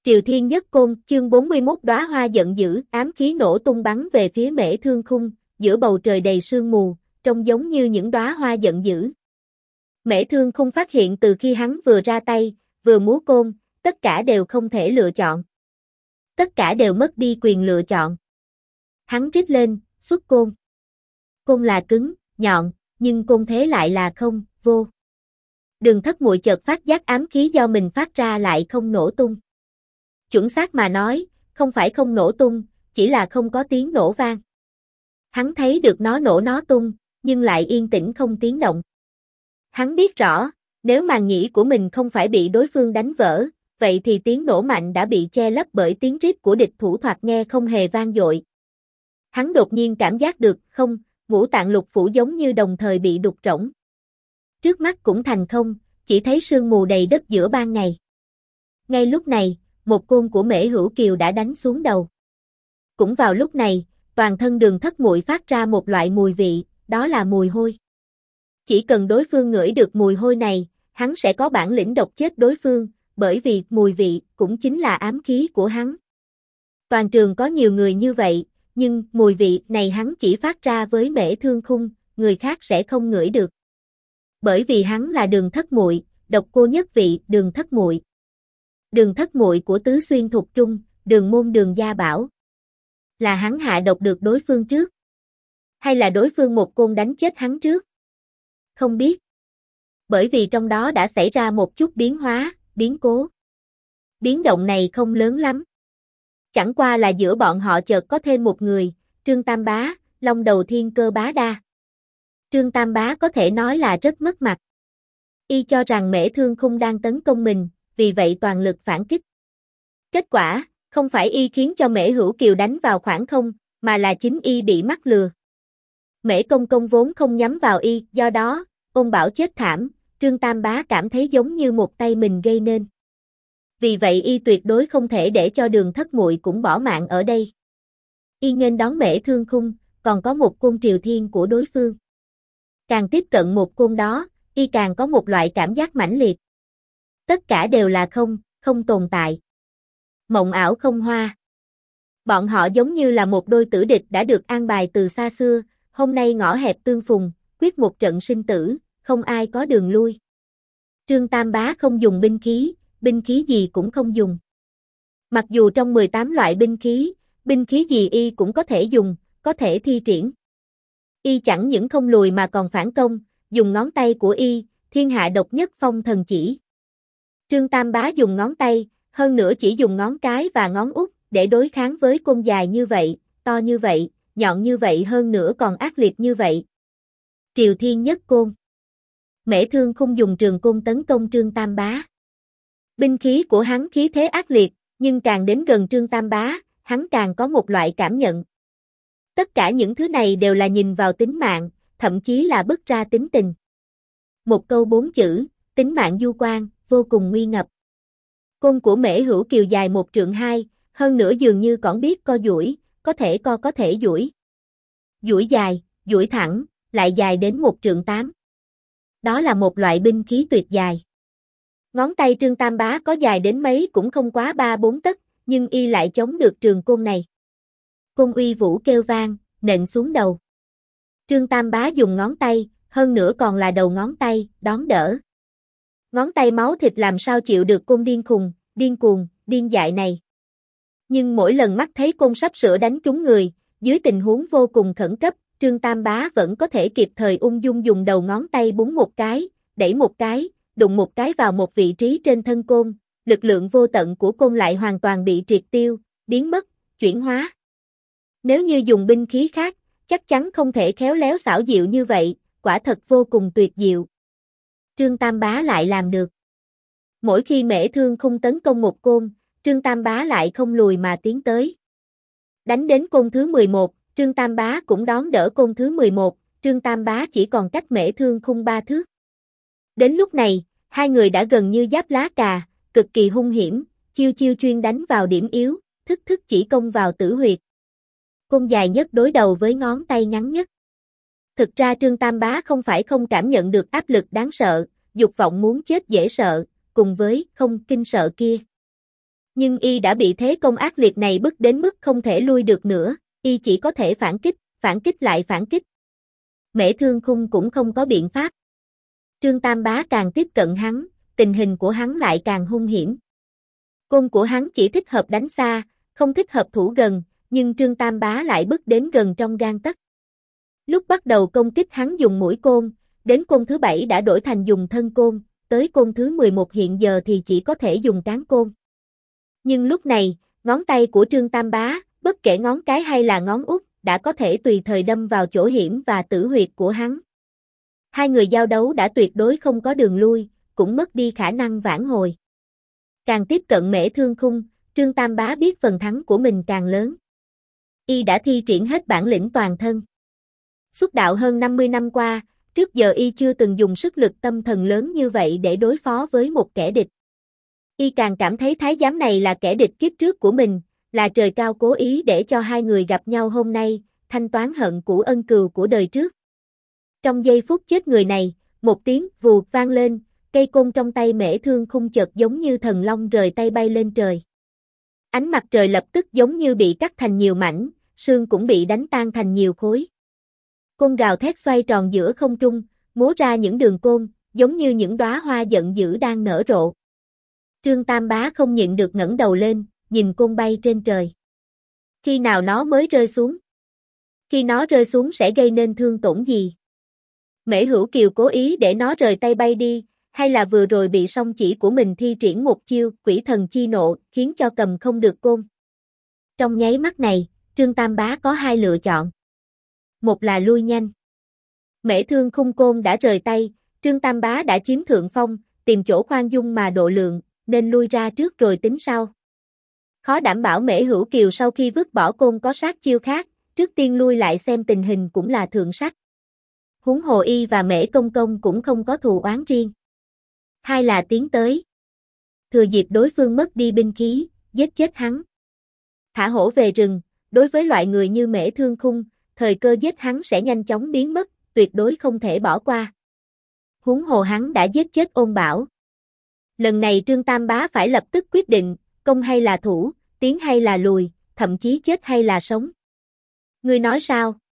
Triều Thiên Nhất Côn, chương 41 đóa hoa giận dữ, ám khí nổ tung bắn về phía Mễ Thương Khung, giữa bầu trời đầy sương mù, trông giống như những đóa hoa giận dữ. Mễ Thương Khung phát hiện từ khi hắn vừa ra tay, vừa múa côn, tất cả đều không thể lựa chọn. Tất cả đều mất đi quyền lựa chọn. Hắn rít lên, xuất côn. Côn là cứng, nhọn, nhưng côn thế lại là không, vô. Đường Thất Muội chợt phát giác ám khí do mình phát ra lại không nổ tung. Chuẩn xác mà nói, không phải không nổ tung, chỉ là không có tiếng nổ vang. Hắn thấy được nó nổ nó tung, nhưng lại yên tĩnh không tiếng động. Hắn biết rõ, nếu màng nhĩ của mình không phải bị đối phương đánh vỡ, vậy thì tiếng nổ mạnh đã bị che lấp bởi tiếng rít của địch thủ thoạt nghe không hề vang dội. Hắn đột nhiên cảm giác được, không, ngũ tạng lục phủ giống như đồng thời bị đục rỗng. Trước mắt cũng thành không, chỉ thấy sương mù đầy đất giữa ban ngày. Ngay lúc này, một côn của Mễ Hữu Kiều đã đánh xuống đầu. Cũng vào lúc này, toàn thân Đường Thất Muội phát ra một loại mùi vị, đó là mùi hôi. Chỉ cần đối phương ngửi được mùi hôi này, hắn sẽ có bản lĩnh độc chết đối phương, bởi vì mùi vị cũng chính là ám khí của hắn. Toàn trường có nhiều người như vậy, nhưng mùi vị này hắn chỉ phát ra với Mễ Thương Khung, người khác sẽ không ngửi được. Bởi vì hắn là Đường Thất Muội, độc cô nhất vị Đường Thất Muội. Đường Thất Muội của Tứ Xuyên Thục Trung, Đường Môn Đường Gia Bảo. Là hắn hạ độc được đối phương trước? Hay là đối phương một côn đánh chết hắn trước? Không biết. Bởi vì trong đó đã xảy ra một chút biến hóa, biến cố. Biến động này không lớn lắm. Chẳng qua là giữa bọn họ chợt có thêm một người, Trương Tam Bá, Long Đầu Thiên Cơ Bá Đa. Trương Tam Bá có thể nói là rất mất mặt. Y cho rằng Mễ Thương Khung đang tấn công mình, vì vậy toàn lực phản kích. Kết quả, không phải Y khiến cho Mễ Hữu Kiều đánh vào khoảng không, mà là chính Y bị mắc lừa. Mễ Công Công vốn không nhắm vào Y, do đó, ôn bảo chết thảm, Trương Tam Bá cảm thấy giống như một tay mình gây nên. Vì vậy Y tuyệt đối không thể để cho Đường Thất Muội cũng bỏ mạng ở đây. Y nghênh đón Mễ Thương Khung, còn có một côn Triều Thiên của đối phương. Càng tiếp cận một côn đó, Y càng có một loại cảm giác mãnh liệt. Tất cả đều là không, không tồn tại. Mộng ảo không hoa. Bọn họ giống như là một đôi tử địch đã được an bài từ xa xưa, hôm nay ngõ hẹp tương phùng, quyết một trận sinh tử, không ai có đường lui. Trương Tam Bá không dùng binh khí gì cũng không dùng. Mặc dù trong 18 loại binh khí gì Y cũng có thể dùng, có thể thi triển. Y chẳng những không lùi mà còn phản công, dùng ngón tay của Y, thiên hạ độc nhất phong thần chỉ. Trương Tam Bá dùng ngón tay, hơn nữa chỉ dùng ngón cái và ngón út, để đối kháng với côn dài như vậy, to như vậy, nhọn như vậy hơn nữa còn ác liệt như vậy. Triều Thiên Nhất Côn. Mễ Thương Khung dùng trường côn tấn công Trương Tam Bá. Binh khí của hắn khí thế ác liệt, nhưng càng đến gần Trương Tam Bá, hắn càng có một loại cảm nhận. Tất cả những thứ này đều là nhìn vào tính mạng, thậm chí là bứt ra tính tình. Một câu 4 chữ, tính mạng du quan, vô cùng nguy ngập. Côn của Mễ Hữu Kiều dài 1 trượng 2, hơn nữa dường như còn biết co duỗi, có thể duỗi. Duỗi dài, duỗi thẳng, lại dài đến 1 trượng 8. Đó là một loại binh khí tuyệt dài. Ngón tay Trương Tam Bá có dài đến mấy cũng không quá 3-4 tấc, nhưng Y lại chống được trường côn này. Côn uy vũ kêu vang, nện xuống đầu. Trương Tam Bá dùng ngón tay, hơn nữa còn là đầu ngón tay, đón đỡ. Ngón tay máu thịt làm sao chịu được côn điên khùng, điên cuồng, điên dại này. Nhưng mỗi lần mắt thấy côn sắp sửa đánh trúng người, dưới tình huống vô cùng khẩn cấp, Trương Tam Bá vẫn có thể kịp thời ung dung dùng đầu ngón tay búng một cái, đẩy một cái, đụng một cái vào một vị trí trên thân côn, lực lượng vô tận của côn lại hoàn toàn bị triệt tiêu, biến mất, chuyển hóa. Nếu như dùng binh khí khác, chắc chắn không thể khéo léo xảo diệu như vậy, quả thật vô cùng tuyệt diệu. Trương Tam Bá lại làm được. Mỗi khi Mễ Thương Khung tấn công một côn, Trương Tam Bá lại không lùi mà tiến tới. Đánh đến côn thứ 11, Trương Tam Bá cũng đón đỡ côn thứ 11, Trương Tam Bá chỉ còn cách Mễ Thương Khung 3 thước. Đến lúc này, hai người đã gần như giáp lá cà, cực kỳ hung hiểm, chiêu chiêu chuyên đánh vào điểm yếu, thức thức chỉ công vào tử huyệt. Côn dài nhất đối đầu với ngón tay ngắn nhất. Thực ra Trương Tam Bá không phải không cảm nhận được áp lực đáng sợ, dục vọng muốn chết dễ sợ, cùng với không kinh sợ kia. Nhưng y đã bị thế công ác liệt này bức đến mức không thể lui được nữa, y chỉ có thể phản kích lại phản kích. Mễ Thương Khung cũng không có biện pháp. Trương Tam Bá càng tiếp cận hắn, tình hình của hắn lại càng hung hiểm. Côn của hắn chỉ thích hợp đánh xa, không thích hợp thủ gần, nhưng Trương Tam Bá lại bước đến gần trong gang tấc. Lúc bắt đầu công kích hắn dùng mũi côn, đến côn thứ 7 đã đổi thành dùng thân côn, tới côn thứ 11 hiện giờ thì chỉ có thể dùng cán côn. Nhưng lúc này, ngón tay của Trương Tam Bá, bất kể ngón cái hay là ngón út, đã có thể tùy thời đâm vào chỗ hiểm và tử huyệt của hắn. Hai người giao đấu đã tuyệt đối không có đường lui, cũng mất đi khả năng vãn hồi. Càng tiếp cận Mễ Thương Khung, Trương Tam Bá biết phần thắng của mình càng lớn. Y đã thi triển hết bản lĩnh toàn thân. Xuất đạo hơn 50 năm qua, trước giờ y chưa từng dùng sức lực tâm thần lớn như vậy để đối phó với một kẻ địch. Y càng cảm thấy thái giám này là kẻ địch kiếp trước của mình, là trời cao cố ý để cho hai người gặp nhau hôm nay, thanh toán hận cũ ân cừu của đời trước. Trong giây phút chết người này, một tiếng vù vang lên, cây côn trong tay Mễ Thương Khung chợt giống như thần long rời tay bay lên trời. Ánh mặt trời lập tức giống như bị cắt thành nhiều mảnh, sương cũng bị đánh tan thành nhiều khối. Côn gào thét xoay tròn giữa không trung, múa ra những đường côn, giống như những đóa hoa giận dữ đang nở rộ. Trương Tam Bá không nhịn được ngẩng đầu lên, nhìn côn bay trên trời. Khi nào nó mới rơi xuống? Khi nó rơi xuống sẽ gây nên thương tổn gì? Mễ Hữu Kiều cố ý để nó rời tay bay đi, hay là vừa rồi bị song chỉ của mình thi triển một chiêu quỷ thần chi nộ, khiến cho cầm không được côn? Trong nháy mắt này, Trương Tam Bá có hai lựa chọn. Một là lui nhanh. Mễ Thương Khung côn đã rời tay, Trương Tam Bá đã chiếm thượng phong, tìm chỗ khoan dung mà độ lượng, nên lui ra trước rồi tính sau. Khó đảm bảo Mễ Hữu Kiều sau khi vứt bỏ côn có sát chiêu khác, trước tiên lui lại xem tình hình cũng là thượng sách. Huống hồ y và Mễ Công Công cũng không có thù oán riêng. Hai là tiến tới. Thừa dịp đối phương mất đi binh khí, giết chết hắn. Thả hổ về rừng, đối với loại người như Mễ Thương Khung, thời cơ giết hắn sẽ nhanh chóng biến mất, tuyệt đối không thể bỏ qua. Huống hồ hắn đã giết chết Ôn Bảo. Lần này Trương Tam Bá phải lập tức quyết định, công hay là thủ, tiến hay là lùi, thậm chí chết hay là sống. Ngươi nói sao?